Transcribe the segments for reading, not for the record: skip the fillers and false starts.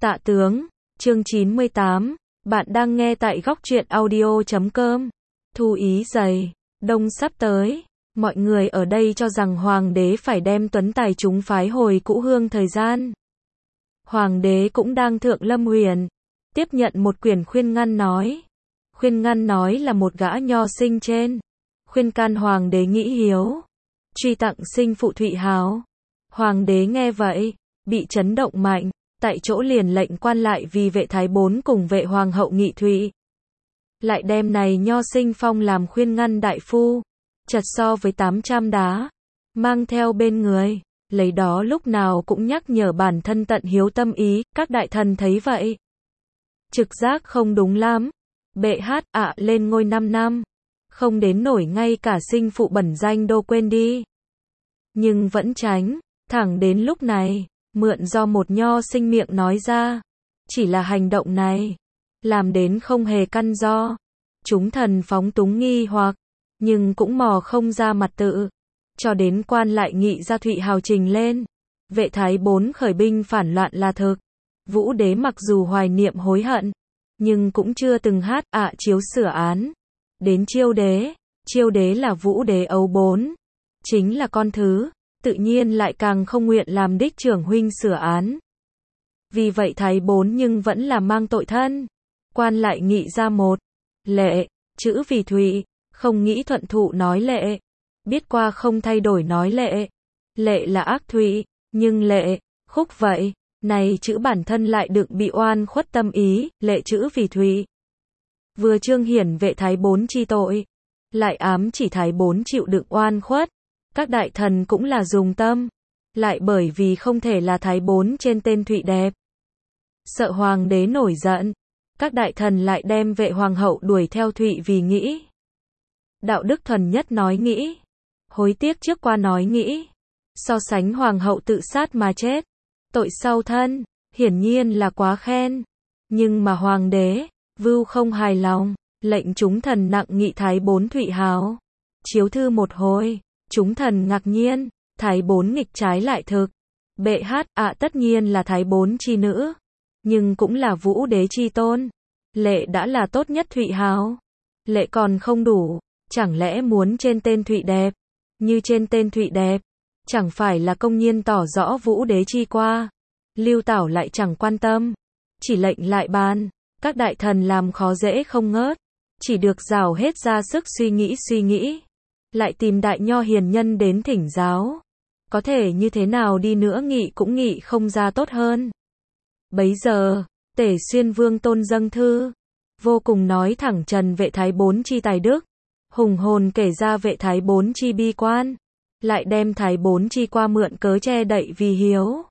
Tạ tướng, chương 98, bạn đang nghe tại góc truyện audio.com. Thu Ý dày, đông sắp tới, mọi người ở đây cho rằng hoàng đế phải đem tuấn tài chúng phái hồi cũ hương thời gian. Hoàng đế cũng đang thượng lâm huyền, tiếp nhận một quyển khuyên ngăn nói. Khuyên ngăn nói là một gã nho sinh trên, khuyên can hoàng đế nghĩ hiếu, truy tặng sinh phụ Thụy Hào. Hoàng đế nghe vậy, bị chấn động mạnh, tại chỗ liền lệnh quan lại vì vệ thái bốn cùng vệ hoàng hậu nghị thụy. Lại đem này nho sinh phong làm khuyên ngăn đại phu, chật so với 800 đá, mang theo bên người, lấy đó lúc nào cũng nhắc nhở bản thân tận hiếu tâm ý. Các đại thần thấy vậy, trực giác không đúng lắm, bệ hát ạ lên ngôi 5 năm, không đến nổi ngay cả sinh phụ bẩn danh đô quên đi. Nhưng vẫn tránh, thẳng đến lúc này, mượn do một nho sinh miệng nói ra, chỉ là hành động này, làm đến không hề căn do. Chúng thần phóng túng nghi hoặc, nhưng cũng mò không ra mặt tự, cho đến quan lại nghị ra Thụy Hào trình lên. Vệ thái bốn khởi binh phản loạn là thực. Vũ đế mặc dù hoài niệm hối hận, nhưng cũng chưa từng hát ạ chiếu sửa án. Đến chiêu đế là vũ đế ấu bốn, chính là con thứ, tự nhiên lại càng không nguyện làm đích trưởng huynh sửa án. Vì vậy thái bốn nhưng vẫn là mang tội thân. Quan lại nghị ra một lệ, chữ vì Thụy, không nghĩ thuận thụ nói lệ, biết qua không thay đổi nói lệ. Lệ là ác Thụy, nhưng lệ, khúc vậy, này chữ bản thân lại đựng bị oan khuất tâm ý, lệ chữ vì Thụy. Vừa trương hiển vệ thái bốn chi tội, lại ám chỉ thái bốn chịu đựng oan khuất. Các đại thần cũng là dùng tâm, lại bởi vì không thể là thái bốn trên tên Thụy đẹp. Sợ hoàng đế nổi giận, các đại thần lại đem vệ hoàng hậu đuổi theo Thụy vì nghĩ. Đạo đức thuần nhất nói nghĩ, hối tiếc trước qua nói nghĩ. So sánh hoàng hậu tự sát mà chết, tội sau thân, hiển nhiên là quá khen. Nhưng mà hoàng đế, vưu không hài lòng, lệnh chúng thần nặng nghị thái bốn Thụy Hào. Chiếu thư một hồi, chúng thần ngạc nhiên, thái bốn nghịch trái lại thực. Bệ hát ạ tất nhiên là thái bốn chi nữ, nhưng cũng là vũ đế chi tôn. Lệ đã là tốt nhất Thụy Hào, lệ còn không đủ, chẳng lẽ muốn trên tên Thụy đẹp? Như trên tên Thụy đẹp, chẳng phải là công nhiên tỏ rõ vũ đế chi qua. Lưu Tảo lại chẳng quan tâm, chỉ lệnh lại ban. Các đại thần làm khó dễ không ngớt, chỉ được rào hết ra sức suy nghĩ. Lại tìm đại nho hiền nhân đến thỉnh giáo. Có thể như thế nào đi nữa nghị cũng nghị không ra tốt hơn. Bấy giờ, Tể Xuyên Vương Tôn dâng thư, vô cùng nói thẳng trần vệ thái bốn chi tài đức, hùng hồn kể ra vệ thái bốn chi bi quan, lại đem thái bốn chi qua mượn cớ che đậy vì hiếu.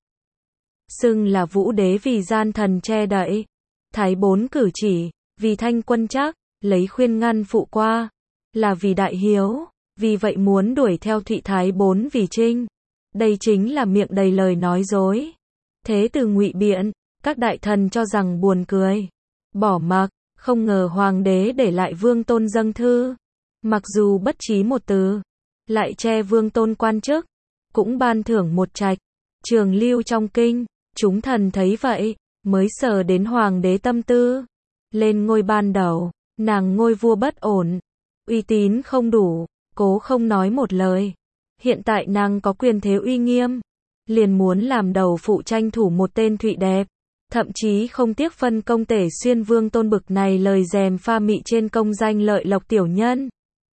Xưng là vũ đế vì gian thần che đậy, thái bốn cử chỉ, vì thanh quân chắc, lấy khuyên ngăn phụ qua, là vì đại hiếu, vì vậy muốn đuổi theo Thụy thái bốn vì trinh. Đây chính là miệng đầy lời nói dối. Thế từ ngụy biện, các đại thần cho rằng buồn cười, bỏ mặc, không ngờ hoàng đế để lại Vương Tôn dâng thư. Mặc dù bất trí một từ, lại che Vương Tôn quan chức, cũng ban thưởng một trạch, trường lưu trong kinh. Chúng thần thấy vậy, mới sờ đến hoàng đế tâm tư. Lên ngôi ban đầu, nàng ngôi vua bất ổn, uy tín không đủ, cố không nói một lời. Hiện tại nàng có quyền thế uy nghiêm, liền muốn làm đầu phụ tranh thủ một tên Thụy đẹp. Thậm chí không tiếc phân công Tể Xuyên Vương Tôn bực này lời dèm pha mị trên công danh lợi lộc tiểu nhân.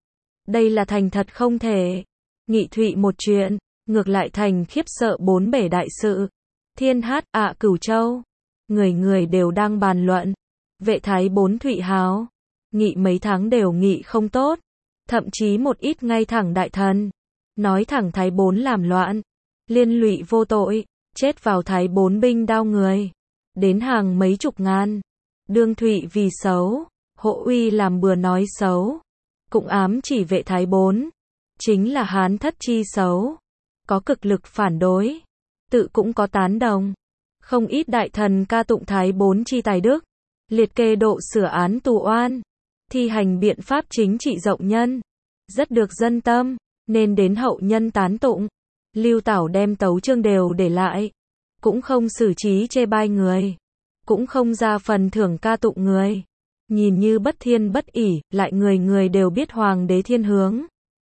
Đây là thành thật không thể. Nghị Thụy một chuyện, ngược lại thành khiếp sợ bốn bể đại sự. Thiên hát ạ Cửu Châu, người người đều đang bàn luận. Vệ thái bốn Thụy Hào, nghị mấy tháng đều nghị không tốt. Thậm chí một ít ngay thẳng đại thần, nói thẳng thái bốn làm loạn, liên lụy vô tội, chết vào thái bốn binh đao người, đến hàng mấy chục ngàn. Đương Thụy vì xấu, hộ uy làm bừa nói xấu, cũng ám chỉ vệ thái bốn, chính là hán thất chi xấu. Có cực lực phản đối, tự cũng có tán đồng. Không ít đại thần ca tụng thái bốn chi tài đức, liệt kê độ sửa án tù oan, thi hành biện pháp chính trị rộng nhân, rất được dân tâm, nên đến hậu nhân tán tụng. Lưu Tảo đem tấu chương đều để lại, cũng không xử trí chê bai người. cũng không ra phần thưởng ca tụng người. Nhìn như bất thiên bất ỷ, lại người người đều biết hoàng đế thiên hướng.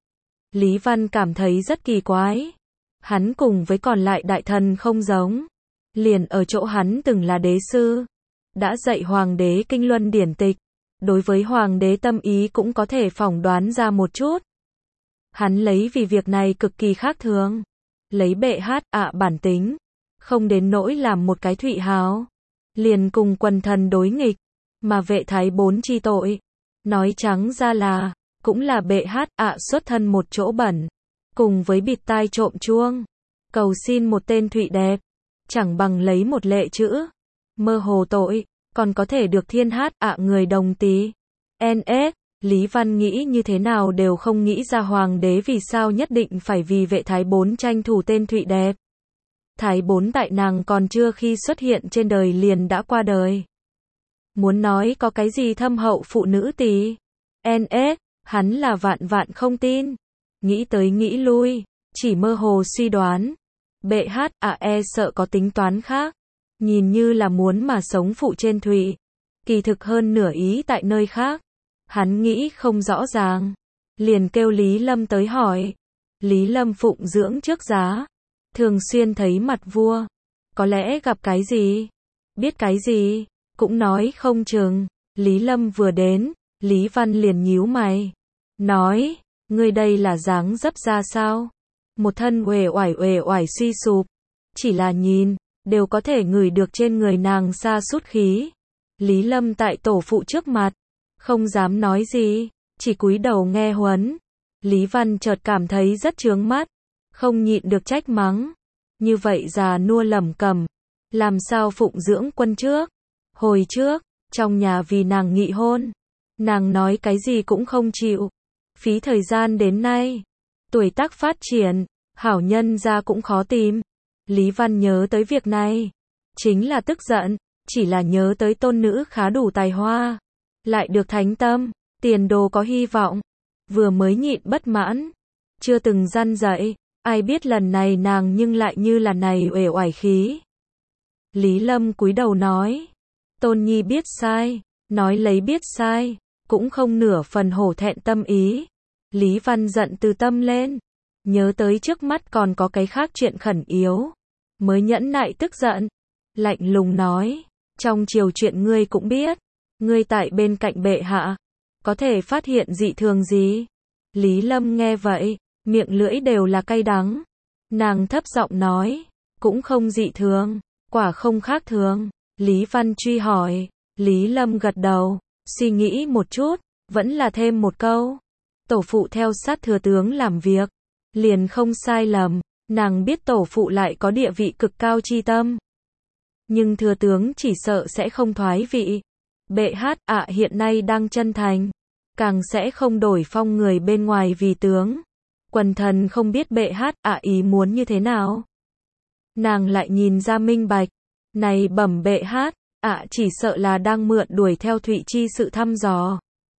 Lý Văn cảm thấy rất kỳ quái. Hắn cùng với còn lại đại thần không giống. Liền ở chỗ hắn từng là đế sư. Đã dạy hoàng đế kinh luân điển tịch. Đối với hoàng đế tâm ý cũng có thể phỏng đoán ra một chút. Hắn lấy vì việc này cực kỳ khác thường. Lấy bệ hát bản tính. Không đến nỗi làm một cái Thụy Hào. Liền cùng quần thần đối nghịch. Mà vệ thái bốn chi tội. Nói trắng ra là, cũng là bệ hát xuất thân một chỗ bẩn. Cùng với bịt tai trộm chuông. Cầu xin một tên Thụy đẹp. Chẳng bằng lấy một lệ chữ. Mơ hồ tội, còn có thể được thiên hát người đồng tí. NS, Lý Văn nghĩ như thế nào đều không nghĩ ra hoàng đế vì sao nhất định phải vì vệ thái bốn tranh thủ tên Thụy đẹp. Thái bốn tại nàng còn chưa khi xuất hiện trên đời liền đã qua đời. Muốn nói có cái gì thâm hậu phụ nữ tí. NS, hắn là vạn vạn không tin. Nghĩ tới nghĩ lui, chỉ mơ hồ suy đoán. Bệ hát sợ có tính toán khác. Nhìn như là muốn mà sống phụ trên Thụy. Kỳ thực hơn nửa ý tại nơi khác. Hắn nghĩ không rõ ràng. Liền kêu Lý Lâm tới hỏi. Lý Lâm phụng dưỡng trước giá. Thường xuyên thấy mặt vua. Có lẽ gặp cái gì? Biết cái gì? Cũng nói không chừng. Lý Lâm vừa đến, Lý Văn liền nhíu mày. Nói, ngươi đây là dáng dấp ra sao? Một thân uể oải suy sụp. Chỉ là nhìn, đều có thể ngửi được trên người nàng sa sút khí. Lý Lâm tại tổ phụ trước mặt, không dám nói gì, chỉ cúi đầu nghe huấn. Lý Văn chợt cảm thấy rất chướng mắt, không nhịn được trách mắng. Như vậy già nua lẩm cẩm, làm sao phụng dưỡng quân trước? Hồi trước, trong nhà vì nàng nghị hôn, nàng nói cái gì cũng không chịu. Phí thời gian đến nay, tuổi tác phát triển, hảo nhân ra cũng khó tìm. Lý Văn nhớ tới việc này, chính là tức giận, chỉ là nhớ tới tôn nữ khá đủ tài hoa, lại được thánh tâm, tiền đồ có hy vọng. Vừa mới nhịn bất mãn, chưa từng răn dạy, ai biết lần này nàng nhưng lại như là này uể oải khí. Lý Lâm cúi đầu nói, tôn nhi biết sai, nói lấy biết sai, cũng không nửa phần hổ thẹn tâm ý. Lý Văn giận từ tâm lên, nhớ tới trước mắt còn có cái khác chuyện khẩn yếu, mới nhẫn nại tức giận, lạnh lùng nói, trong triều chuyện ngươi cũng biết, ngươi tại bên cạnh bệ hạ, có thể phát hiện dị thường gì? Lý Lâm nghe vậy, miệng lưỡi đều là cay đắng. Nàng thấp giọng nói, cũng không dị thường, quả không khác thường. Lý Văn truy hỏi, Lý Lâm gật đầu, suy nghĩ một chút, vẫn là thêm một câu. Tổ phụ theo sát thừa tướng làm việc, liền không sai lầm, nàng biết tổ phụ lại có địa vị cực cao chi tâm. Nhưng thừa tướng chỉ sợ sẽ không thoái vị. Bệ hát hiện nay đang chân thành, càng sẽ không đổi phong người bên ngoài vì tướng. Quần thần không biết bệ hát ý muốn như thế nào. Nàng lại nhìn ra minh bạch, này bẩm bệ hát, chỉ sợ là đang mượn đuổi theo Thụy chi sự thăm dò.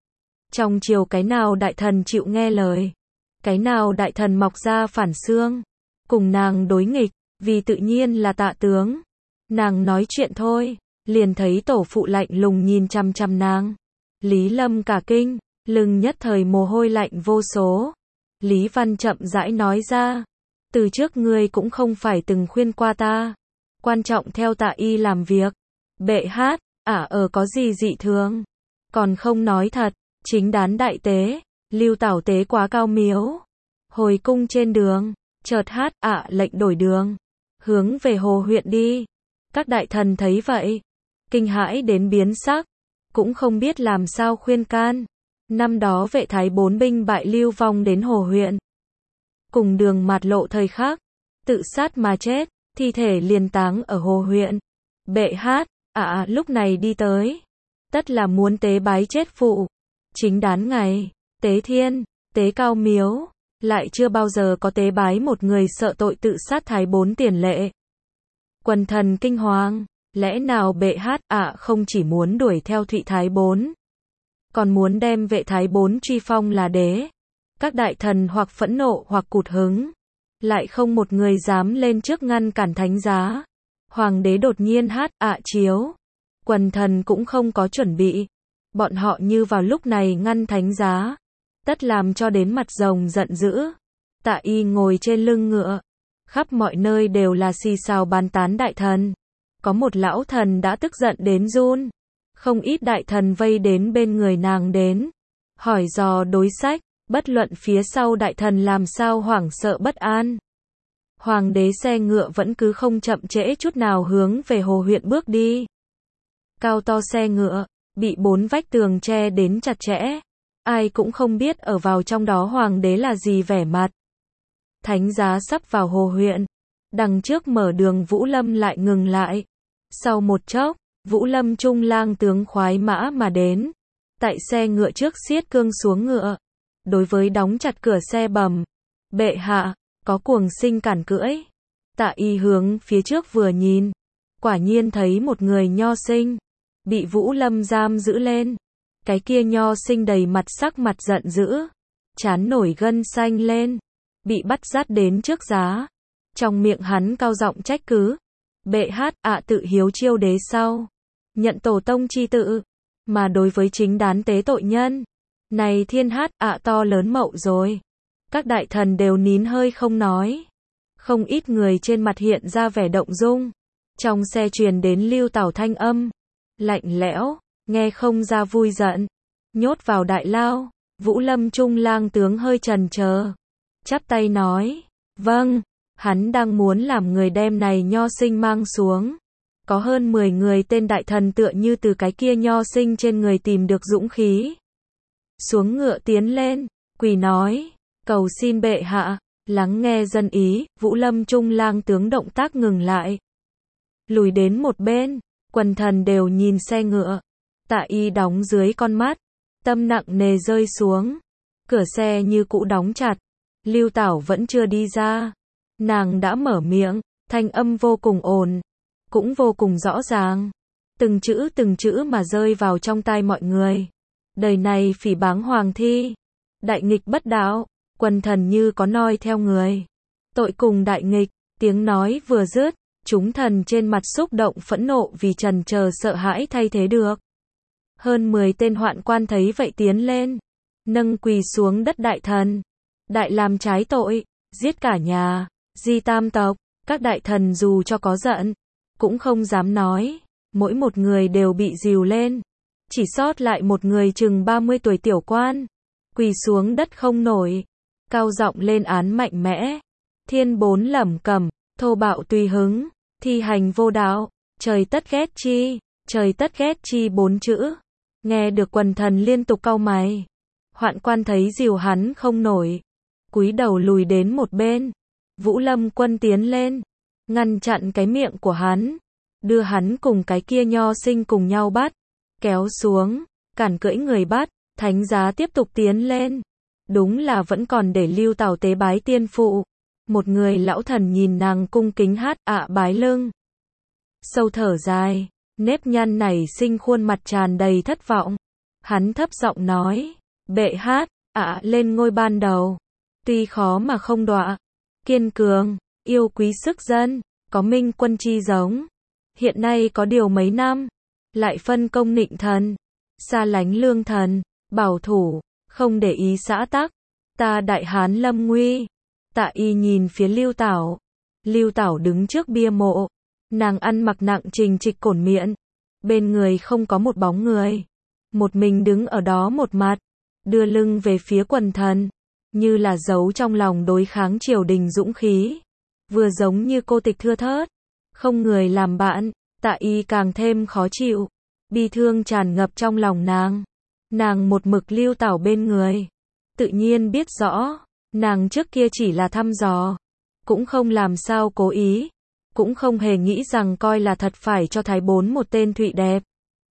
Trong triều cái nào đại thần chịu nghe lời, cái nào đại thần mọc ra phản xương, cùng nàng đối nghịch, vì tự nhiên là Tạ tướng. Nàng nói chuyện thôi, liền thấy tổ phụ lạnh lùng nhìn chằm chằm nàng. Lý Lâm cả kinh, lưng nhất thời mồ hôi lạnh vô số. Lý Văn chậm rãi nói ra, từ trước ngươi cũng không phải từng khuyên qua ta, quan trọng theo Tạ y làm việc. Bệ hát, có gì dị thường? Còn không nói thật, chính đán đại tế, Lưu Tảo tế quá cao miếu. Hồi cung trên đường, chợt hát lệnh đổi đường, hướng về Hồ huyện đi. Các đại thần thấy vậy, kinh hãi đến biến sắc, cũng không biết làm sao khuyên can. Năm đó vệ thái bốn binh bại lưu vong đến Hồ huyện, cùng đường mạt lộ thời khắc, tự sát mà chết, thi thể liền táng ở Hồ huyện. Bệ hát, lúc này đi tới, tất là muốn tế bái chết phụ. Chính đán ngày, tế thiên, tế cao miếu, lại chưa bao giờ có tế bái một người sợ tội tự sát thái bốn tiền lệ. Quần thần kinh hoàng, lẽ nào bệ hát không chỉ muốn đuổi theo Thụy thái bốn, còn muốn đem vệ thái bốn truy phong là đế. Các đại thần hoặc phẫn nộ hoặc cụt hứng, lại không một người dám lên trước ngăn cản thánh giá. Hoàng đế đột nhiên hát chiếu, Quần thần cũng không có chuẩn bị. Bọn họ như vào lúc này ngăn thánh giá. Tất làm cho đến mặt rồng giận dữ. Tạ Y ngồi trên lưng ngựa. Khắp mọi nơi đều là xì xào bàn tán đại thần. Có một lão thần đã tức giận đến run. Không ít đại thần vây đến bên người nàng đến. Hỏi dò đối sách, bất luận phía sau đại thần làm sao hoảng sợ bất an. Hoàng đế xe ngựa vẫn cứ không chậm trễ chút nào hướng về Hồ huyện bước đi. Cao to xe ngựa, bị 4 vách tường che đến chặt chẽ. Ai cũng không biết ở vào trong đó hoàng đế là gì vẻ mặt. Thánh giá sắp vào Hồ huyện. Đằng trước mở đường Vũ Lâm lại ngừng lại. Sau một chốc, Vũ Lâm trung lang tướng khoái mã mà đến. Tại xe ngựa trước siết cương xuống ngựa. Đối với đóng chặt cửa xe bẩm. Bệ hạ, có cuồng sinh cản cưỡi. Tạ Y hướng phía trước vừa nhìn. Quả nhiên thấy một người nho sinh. Bị Vũ Lâm giam giữ lên. Cái kia nho sinh đầy mặt sắc mặt giận dữ. Trán nổi gân xanh lên. Bị bắt dắt đến trước giá. Trong miệng hắn cao giọng trách cứ. Bệ hát ạ tự hiếu chiêu đế sau. Nhận tổ tông chi tự. Mà đối với chính đán tế tội nhân. Này thiên hát ạ to lớn mậu rồi. Các đại thần đều nín hơi không nói. Không ít người trên mặt hiện ra vẻ động dung. Trong xe truyền đến Lưu Tảo thanh âm. Lạnh lẽo, nghe không ra vui giận. Nhốt vào đại lao. Vũ Lâm trung lang tướng hơi chần chờ. Chắp tay nói. Vâng. Hắn đang muốn làm người đem này nho sinh mang xuống. Có hơn 10 người tên đại thần tựa như từ cái kia nho sinh trên người tìm được dũng khí. Xuống ngựa tiến lên, quỳ nói, cầu xin bệ hạ, lắng nghe dân ý. Vũ Lâm trung lang tướng động tác ngừng lại. Lùi đến một bên, quần thần đều nhìn xe ngựa. Tạ Y đóng dưới con mắt, tâm nặng nề rơi xuống. Cửa xe như cũ đóng chặt. Lưu Tảo vẫn chưa đi ra. Nàng đã mở miệng, thanh âm vô cùng ồn, cũng vô cùng rõ ràng. Từng chữ mà rơi vào trong tai mọi người. Đời này phỉ báng hoàng thi. Đại nghịch bất đạo, quần thần như có noi theo người. Tội cùng đại nghịch, tiếng nói vừa dứt, chúng thần trên mặt xúc động phẫn nộ vì trần chờ sợ hãi thay thế được. Hơn 10 tên hoạn quan thấy vậy tiến lên. Nâng quỳ xuống đất đại thần. Đại làm trái tội, giết cả nhà. Di tam tộc, các đại thần dù cho có giận, cũng không dám nói. Mỗi một người đều bị dìu lên. Chỉ sót lại một người chừng 30 tuổi tiểu quan. Quỳ xuống đất không nổi. Cao giọng lên án mạnh mẽ. Thiên bốn lẩm cẩm, thô bạo tùy hứng, thi hành vô đạo, trời tất ghét chi, trời tất ghét chi 4 chữ. Nghe được quần thần liên tục cau mày. Hoạn quan thấy dìu hắn không nổi. Cúi đầu lùi đến một bên. Vũ Lâm quân tiến lên, ngăn chặn cái miệng của hắn, đưa hắn cùng cái kia nho sinh cùng nhau bắt, kéo xuống, cản cưỡi người bắt. Thánh giá tiếp tục tiến lên. Đúng là vẫn còn để Lưu Tảo tế bái tiên phụ. Một người lão thần nhìn nàng cung kính hát ạ bái lưng. Sâu thở dài, nếp nhăn nảy sinh khuôn mặt tràn đầy thất vọng. Hắn thấp giọng nói, bệ hát, ạ lên ngôi ban đầu. Tuy khó mà không đọa. Kiên cường, yêu quý sức dân, có minh quân chi giống. Hiện nay có điều mấy năm, lại phân công nịnh thần, xa lánh lương thần, bảo thủ, không để ý xã tắc. Ta đại hán lâm nguy. Tạ Y nhìn phía Lưu Tảo. Lưu Tảo đứng trước bia mộ. Nàng ăn mặc nặng trình trịch cổn miệng. Bên người không có một bóng người. Một mình đứng ở đó một mặt, đưa lưng về phía quần thần. Như là giấu trong lòng đối kháng triều đình dũng khí. Vừa giống như cô tịch thưa thớt. Không người làm bạn. Tạ Y càng thêm khó chịu. Bi thương tràn ngập trong lòng nàng. Nàng một mực Lưu Tảo bên người. Tự nhiên biết rõ. Nàng trước kia chỉ là thăm dò. Cũng không làm sao cố ý. Cũng không hề nghĩ rằng coi là thật phải cho Thái Bốn một tên Thụy đẹp.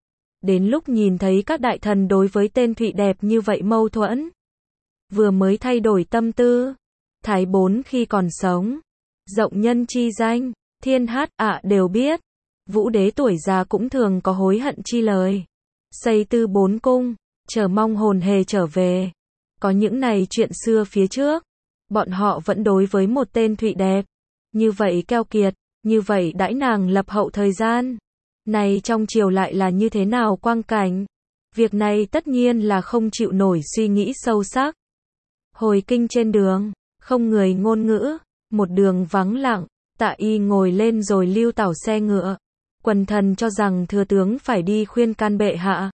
Đến lúc nhìn thấy các đại thần đối với tên Thụy đẹp như vậy mâu thuẫn. Vừa mới thay đổi tâm tư. Thái Bốn khi còn sống. Rộng nhân chi danh. Thiên hát ạ đều biết. Vũ đế tuổi già cũng thường có hối hận chi lời. Xây tư 4 cung. Chờ mong hồn hề trở về. Có những này chuyện xưa phía trước. Bọn họ vẫn đối với một tên Thụy đẹp. Như vậy keo kiệt. Như vậy đãi nàng lập hậu thời gian. Này trong triều lại là như thế nào quang cảnh? Việc này tất nhiên là không chịu nổi suy nghĩ sâu sắc. Hồi kinh trên đường, không người ngôn ngữ, một đường vắng lặng, Tạ Y ngồi lên rồi lưu tảo xe ngựa. Quần thần cho rằng thừa tướng phải đi khuyên can bệ hạ.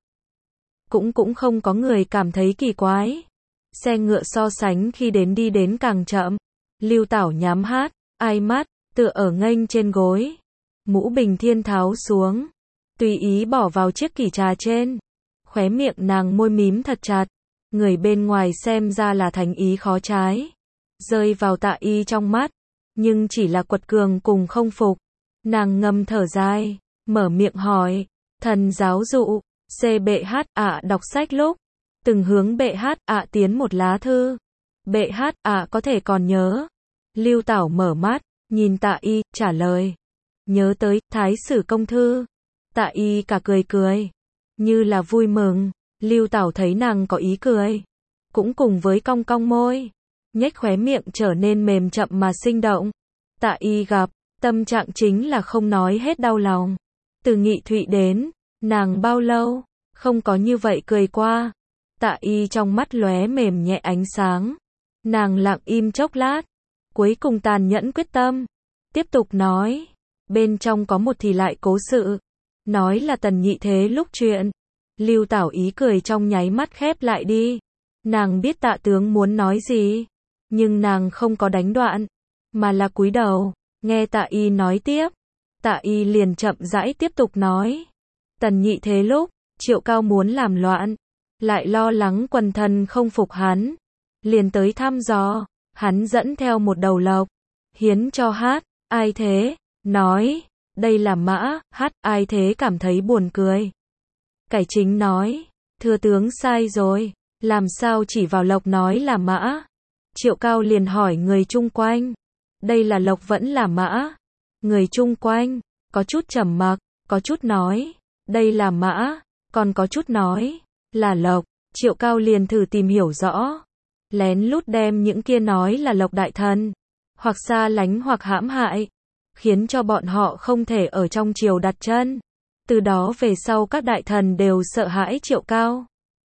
Cũng không có người cảm thấy kỳ quái. Xe ngựa so sánh khi đi đến càng chậm. Lưu Tảo nhắm ai mắt, tựa ở nghênh trên gối. Mũ bình thiên tháo xuống, tùy ý bỏ vào chiếc kỷ trà trên. Khóe miệng nàng môi mím thật chặt. Người bên ngoài xem ra là thành ý khó trái. Rơi vào Tạ Y trong mắt, nhưng chỉ là quật cường cùng không phục. Nàng ngầm thở dài, mở miệng hỏi, thần giáo dụ, bệ hạ đọc sách lúc, từng hướng bệ hạ tiến một lá thư. Bệ hạ có thể còn nhớ. Lưu Tảo mở mắt, nhìn Tạ Y, trả lời. Nhớ tới, Thái Sử Công Thư. Tạ Y cả cười, như là vui mừng. Lưu Tảo thấy nàng có ý cười, cũng cùng với cong cong môi, nhếch khóe miệng trở nên mềm chậm mà sinh động. Tạ Y gặp, tâm trạng chính là không nói hết đau lòng. Từ Nghị Thụy đến, nàng bao lâu không có như vậy cười qua. Tạ Y trong mắt lóe mềm nhẹ ánh sáng. Nàng lặng im chốc lát, cuối cùng tàn nhẫn quyết tâm, tiếp tục nói, bên trong có một thì lại cố sự, nói là Tần Nhị Thế lúc chuyện. Lưu Tảo ý cười trong nháy mắt khép lại đi. Nàng biết Tạ tướng muốn nói gì, nhưng nàng không có đánh đoạn, mà là cúi đầu, nghe Tạ Y nói tiếp. Tạ Y liền chậm rãi tiếp tục nói, Tần Nhị Thế lúc, Triệu Cao muốn làm loạn, lại lo lắng quần thần không phục hắn, liền tới thăm dò, hắn dẫn theo một đầu lộc, hiến cho Ai Thế, nói, đây là mã. Ai Thế cảm thấy buồn cười. Cải chính nói, thừa tướng sai rồi, làm sao chỉ vào lộc nói là mã. Triệu Cao liền hỏi người chung quanh, đây là lộc vẫn là mã. Người chung quanh, có chút trầm mặc, có chút nói, đây là mã, còn có chút nói, là lộc. Triệu Cao liền thử tìm hiểu rõ, lén lút đem những kia nói là lộc đại thần, hoặc xa lánh hoặc hãm hại, khiến cho bọn họ không thể ở trong triều đặt chân. Từ đó về sau các đại thần đều sợ hãi Triệu Cao.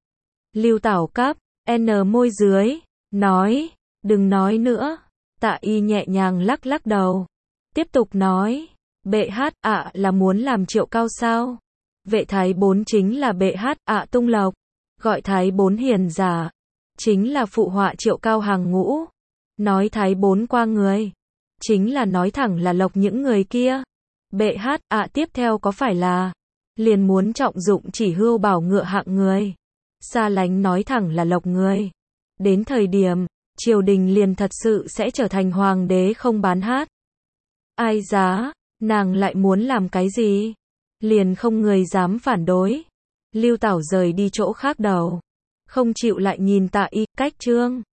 Lưu Tảo cắp, môi dưới, nói, đừng nói nữa. Tạ Y nhẹ nhàng lắc đầu, tiếp tục nói, bệ hạ là muốn làm Triệu Cao sao? Vệ Thái Bốn chính là bệ hạ tung lộc, gọi Thái Bốn hiền giả, chính là phụ họa Triệu Cao hàng ngũ. Nói Thái Bốn qua người, chính là nói thẳng là lộc những người kia. Bệ hạ tiếp theo có phải là liền muốn trọng dụng chỉ hưu bảo ngựa hạng người, xa lánh nói thẳng là lộc người. Đến thời điểm, triều đình liền thật sự sẽ trở thành hoàng đế không bán ai giá. Nàng lại muốn làm cái gì? Liền không người dám phản đối. Lưu Tảo rời đi chỗ khác đầu, không chịu lại nhìn Tạ Y, cách chương